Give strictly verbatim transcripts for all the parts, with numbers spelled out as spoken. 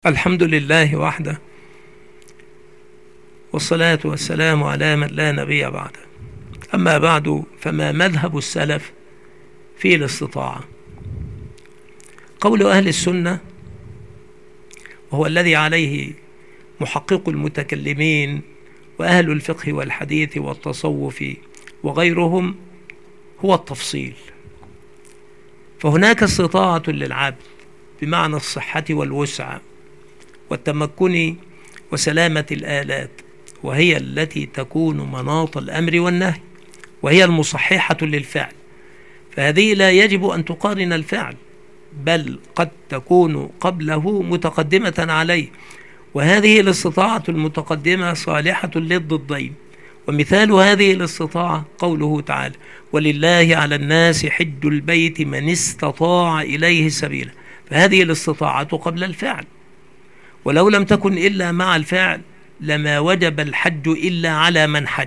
الحمد لله وحده، والصلاة والسلام على من لا نبي بعده. أما بعد، فما مذهب السلف في الاستطاعة؟ قول أهل السنة، وهو الذي عليه محقق المتكلمين وأهل الفقه والحديث والتصوف وغيرهم، هو التفصيل. فهناك استطاعة للعبد بمعنى الصحة والوسع والتمكن وسلامة الآلات، وهي التي تكون مناط الأمر والنهي، وهي المصححة للفعل. فهذه لا يجب أن تقارن الفعل، بل قد تكون قبله متقدمة عليه، وهذه الاستطاعة المتقدمة صالحة للضدين. ومثال هذه الاستطاعة قوله تعالى: ولله على الناس حج البيت من استطاع إليه سبيلا. فهذه الاستطاعة قبل الفعل، ولو لم تكن إلا مع الفعل لما وجب الحج إلا على من حج،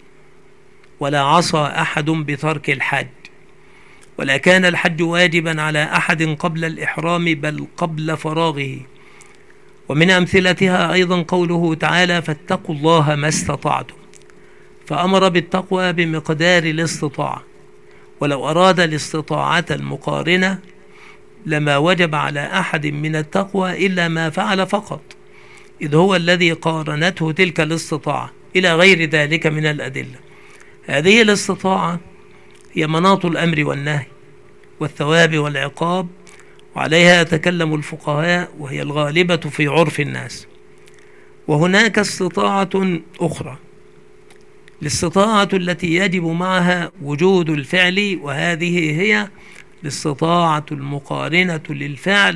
ولا عصى أحد بترك الحج، ولا كان الحج واجبا على أحد قبل الإحرام بل قبل فراغه. ومن أمثلتها أيضا قوله تعالى: فاتقوا الله ما استطعتم، فأمر بالتقوى بمقدار الاستطاعة، ولو أراد الاستطاعة المقارنة لما وجب على أحد من التقوى إلا ما فعل فقط، إذ هو الذي قارنته تلك الاستطاعة، إلى غير ذلك من الأدلة. هذه الاستطاعة هي مناط الأمر والنهي والثواب والعقاب، وعليها يتكلم الفقهاء، وهي الغالبة في عرف الناس. وهناك استطاعة أخرى، الاستطاعة التي يجب معها وجود الفعل، وهذه هي الاستطاعة المقارنة للفعل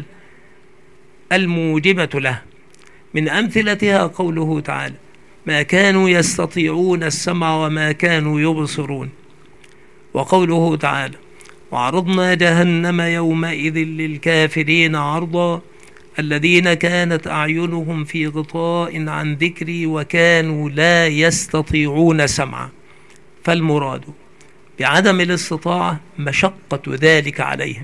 الموجبة له. من أمثلتها قوله تعالى: ما كانوا يستطيعون السمع وما كانوا يبصرون. وقوله تعالى: وعرضنا جهنم يومئذ للكافرين عرضا الذين كانت أعينهم في غطاء عن ذكري وكانوا لا يستطيعون سمعا. فالمراد بعدم الاستطاعة مشقة ذلك عليهم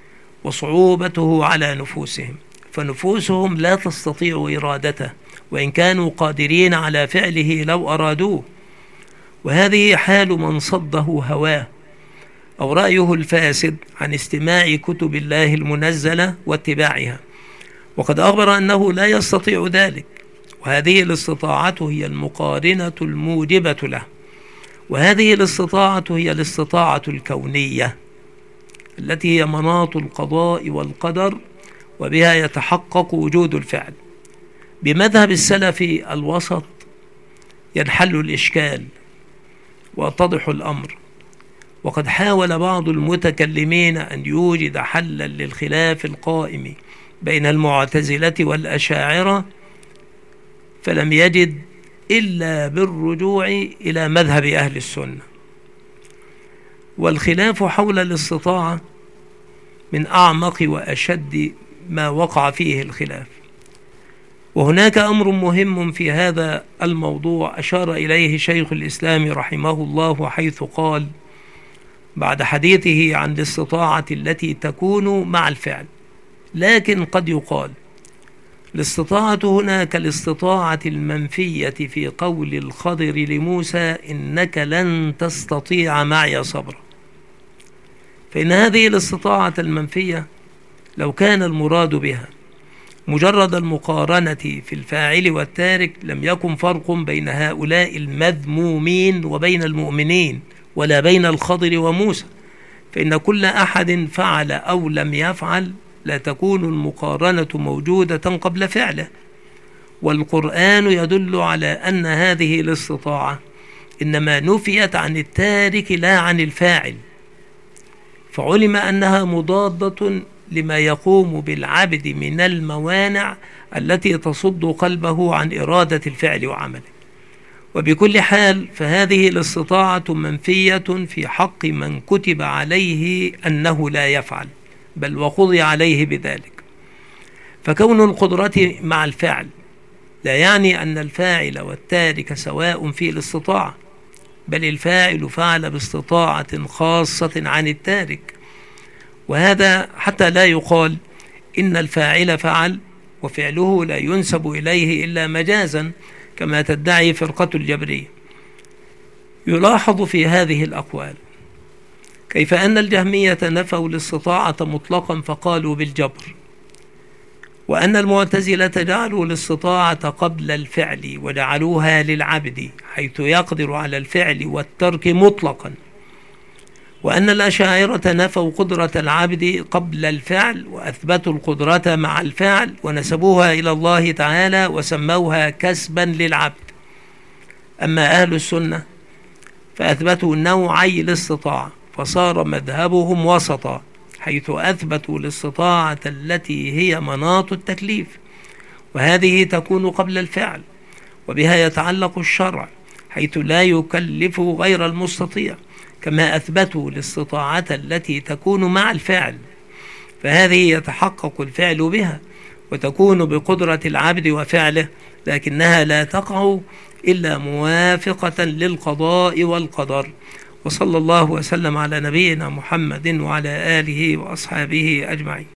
وصعوبته على نفوسهم، فنفوسهم لا تستطيع إرادته وإن كانوا قادرين على فعله لو أرادوه. وهذه حال من صده هواه أو رأيه الفاسد عن استماع كتب الله المنزلة واتباعها، وقد أخبر أنه لا يستطيع ذلك. وهذه الاستطاعة هي المقارنة الموجبة له، وهذه الاستطاعة هي الاستطاعة الكونية التي هي مناط القضاء والقدر، وبها يتحقق وجود الفعل. بمذهب السلف الوسط ينحل الإشكال ويتضح الأمر، وقد حاول بعض المتكلمين أن يوجد حلا للخلاف القائم بين المعتزلة والأشاعرة، فلم يجد إلا بالرجوع إلى مذهب أهل السنة. والخلاف حول الاستطاعة من أعمق وأشد ما وقع فيه الخلاف. وهناك أمر مهم في هذا الموضوع أشار إليه شيخ الإسلام رحمه الله، حيث قال بعد حديثه عن الاستطاعة التي تكون مع الفعل: لكن قد يقال الاستطاعة هنا كالاستطاعة المنفية في قول الخضر لموسى: إنك لن تستطيع معي صبرا. فإن هذه الاستطاعة المنفية لو كان المراد بها مجرد المقارنة في الفاعل والتارك لم يكن فرق بين هؤلاء المذمومين وبين المؤمنين، ولا بين الخضر وموسى، فإن كل أحد فعل أو لم يفعل لا تكون المقارنة موجودة قبل فعله. والقرآن يدل على أن هذه الاستطاعة إنما نفيت عن التارك لا عن الفاعل، فعلم أنها مضادة لما يقوم بالعبد من الموانع التي تصد قلبه عن إرادة الفعل وعمله. وبكل حال فهذه الاستطاعة منفية في حق من كتب عليه أنه لا يفعل، بل وقضي عليه بذلك. فكون القدرة مع الفعل لا يعني أن الفاعل والتارك سواء في الاستطاعة، بل الفاعل فعل باستطاعة خاصة عن التارك. وهذا حتى لا يقال إن الفاعل فعل وفعله لا ينسب إليه إلا مجازا كما تدعي فرقة الجبرية. يلاحظ في هذه الأقوال كيف أن الجهمية نفوا الاستطاعة مطلقا فقالوا بالجبر، وأن المعتزلة جعلوا الاستطاعة قبل الفعل وجعلوها للعبد حيث يقدر على الفعل والترك مطلقا، وأن الأشاعرة نفوا قدرة العبد قبل الفعل وأثبتوا القدرة مع الفعل ونسبوها إلى الله تعالى وسموها كسبا للعبد. أما أهل السنة فأثبتوا نوعي الاستطاعة فصار مذهبهم وسطا، حيث أثبتوا الاستطاعة التي هي مناط التكليف، وهذه تكون قبل الفعل، وبها يتعلق الشرع حيث لا يكلف غير المستطيع، كما أثبتوا الاستطاعة التي تكون مع الفعل، فهذه يتحقق الفعل بها وتكون بقدرة العبد وفعله، لكنها لا تقع إلا موافقة للقضاء والقدر. وصلى الله وسلم على نبينا محمد وعلى آله وأصحابه أجمعين.